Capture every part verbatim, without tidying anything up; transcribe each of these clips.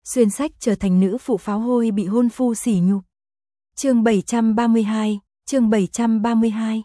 xuyên sách trở thành nữ phụ pháo hôi bị hôn phu sỉ nhục. Chương bảy trăm ba mươi hai, chương bảy trăm ba mươi hai.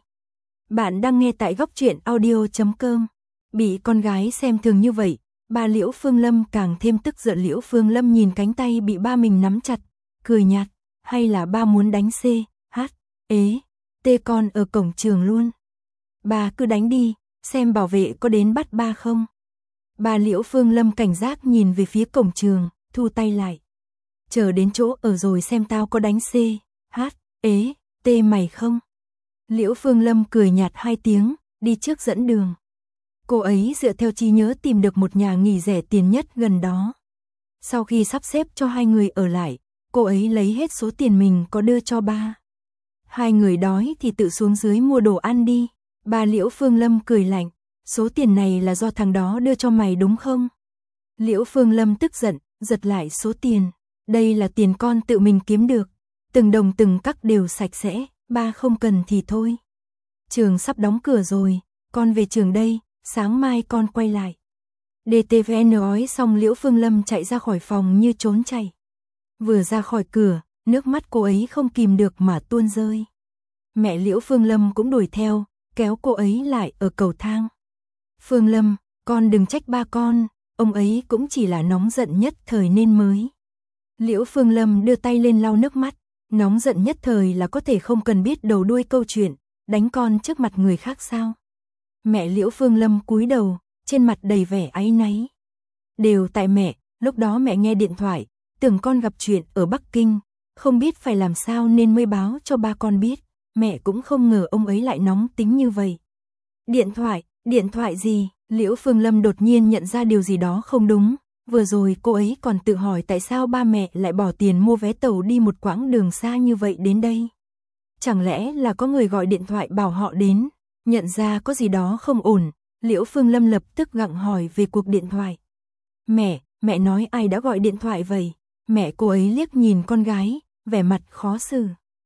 Bạn đang nghe tại góc truyện audio chấm com. Bị con gái xem thường như vậy, bà Liễu Phương Lâm càng thêm tức giận. Liễu Phương Lâm nhìn cánh tay bị ba mình nắm chặt, cười nhạt, hay là ba muốn đánh C, H, ế, T con ở cổng trường luôn. Bà cứ đánh đi, xem bảo vệ có đến bắt ba không. Bà Liễu Phương Lâm cảnh giác nhìn về phía cổng trường, thu tay lại. Chờ đến chỗ ở rồi xem tao có đánh C, H, ế, T mày không. Liễu Phương Lâm cười nhạt hai tiếng, đi trước dẫn đường. Cô ấy dựa theo trí nhớ tìm được một nhà nghỉ rẻ tiền nhất gần đó. Sau khi sắp xếp cho hai người ở lại, cô ấy lấy hết số tiền mình có đưa cho ba. Hai người đói thì tự xuống dưới mua đồ ăn đi. Bà Liễu Phương Lâm cười lạnh, số tiền này là do thằng đó đưa cho mày đúng không? Liễu Phương Lâm tức giận, giật lại số tiền. Đây là tiền con tự mình kiếm được. Từng đồng từng cắc đều sạch sẽ, ba không cần thì thôi. Trường sắp đóng cửa rồi, con về trường đây, sáng mai con quay lại. đê tê vê en nói xong Liễu Phương Lâm chạy ra khỏi phòng như trốn chạy. Vừa ra khỏi cửa, nước mắt cô ấy không kìm được mà tuôn rơi. Mẹ Liễu Phương Lâm cũng đuổi theo, kéo cô ấy lại ở cầu thang. Phương Lâm, con đừng trách ba con, ông ấy cũng chỉ là nóng giận nhất thời nên mới. Liễu Phương Lâm đưa tay lên lau nước mắt, nóng giận nhất thời là có thể không cần biết đầu đuôi câu chuyện, đánh con trước mặt người khác sao? Mẹ Liễu Phương Lâm cúi đầu, trên mặt đầy vẻ áy náy. Đều tại mẹ, lúc đó mẹ nghe điện thoại, tưởng con gặp chuyện ở Bắc Kinh, không biết phải làm sao nên mới báo cho ba con biết, mẹ cũng không ngờ ông ấy lại nóng tính như vậy. Điện thoại, điện thoại gì? Liễu Phương Lâm đột nhiên nhận ra điều gì đó không đúng, vừa rồi cô ấy còn tự hỏi tại sao ba mẹ lại bỏ tiền mua vé tàu đi một quãng đường xa như vậy đến đây. Chẳng lẽ là có người gọi điện thoại bảo họ đến, nhận ra có gì đó không ổn, Liễu Phương Lâm lập tức gặng hỏi về cuộc điện thoại. Mẹ, mẹ nói ai đã gọi điện thoại vậy? Mẹ cô ấy liếc nhìn con gái, vẻ mặt khó xử.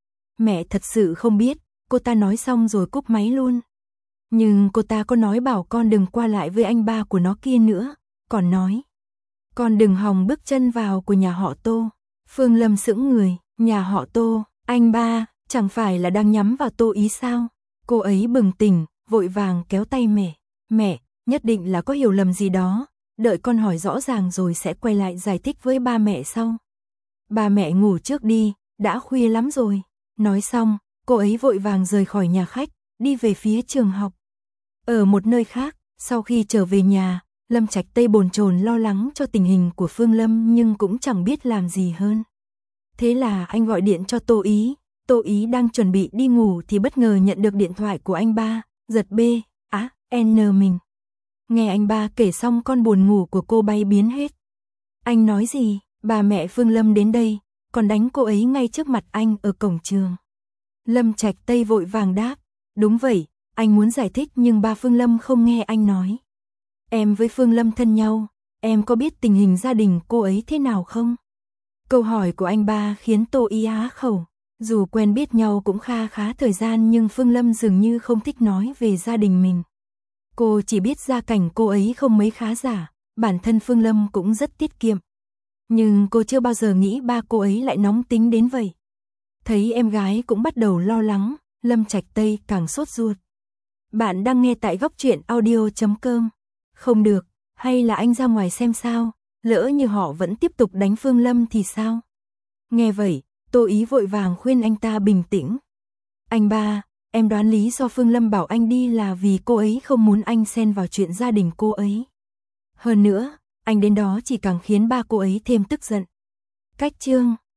Mẹ thật sự không biết, cô ta nói xong rồi cúp máy luôn. Nhưng cô ta có nói bảo con đừng qua lại với anh ba của nó kia nữa, còn nói con đừng hòng bước chân vào của nhà họ Tô. Phương Lâm sững người, nhà họ Tô, anh ba, chẳng phải là đang nhắm vào Tô Ý sao? Cô ấy bừng tỉnh, vội vàng kéo tay mẹ. Mẹ, nhất định là có hiểu lầm gì đó, đợi con hỏi rõ ràng rồi sẽ quay lại giải thích với ba mẹ sau. Ba mẹ ngủ trước đi, đã khuya lắm rồi. Nói xong, cô ấy vội vàng rời khỏi nhà khách, đi về phía trường học. Ở một nơi khác, sau khi trở về nhà, Lâm Trạch Tây bồn chồn lo lắng cho tình hình của Phương Lâm nhưng cũng chẳng biết làm gì hơn. Thế là anh gọi điện cho Tô Ý, Tô Ý đang chuẩn bị đi ngủ thì bất ngờ nhận được điện thoại của anh ba, giật B, á, N mình. Nghe anh ba kể xong con buồn ngủ của cô bay biến hết. Anh nói gì? Bà mẹ Phương Lâm đến đây, còn đánh cô ấy ngay trước mặt anh ở cổng trường. Lâm Trạch Tây vội vàng đáp, đúng vậy, anh muốn giải thích nhưng ba Phương Lâm không nghe anh nói. Em với Phương Lâm thân nhau, em có biết tình hình gia đình cô ấy thế nào không? Câu hỏi của anh ba khiến Tô Ý á khẩu. Dù quen biết nhau cũng kha khá thời gian nhưng Phương Lâm dường như không thích nói về gia đình mình. Cô chỉ biết gia cảnh cô ấy không mấy khá giả, bản thân Phương Lâm cũng rất tiết kiệm. Nhưng cô chưa bao giờ nghĩ ba cô ấy lại nóng tính đến vậy. Thấy em gái cũng bắt đầu lo lắng, Lâm Trạch Tây càng sốt ruột. Bạn đang nghe tại góc truyện audio chấm com. Không được, hay là anh ra ngoài xem sao, lỡ như họ vẫn tiếp tục đánh Phương Lâm thì sao? Nghe vậy, Tô Ý vội vàng khuyên anh ta bình tĩnh. Anh ba, em đoán lý do Phương Lâm bảo anh đi là vì cô ấy không muốn anh xen vào chuyện gia đình cô ấy. Hơn nữa, anh đến đó chỉ càng khiến ba cô ấy thêm tức giận. Cách chương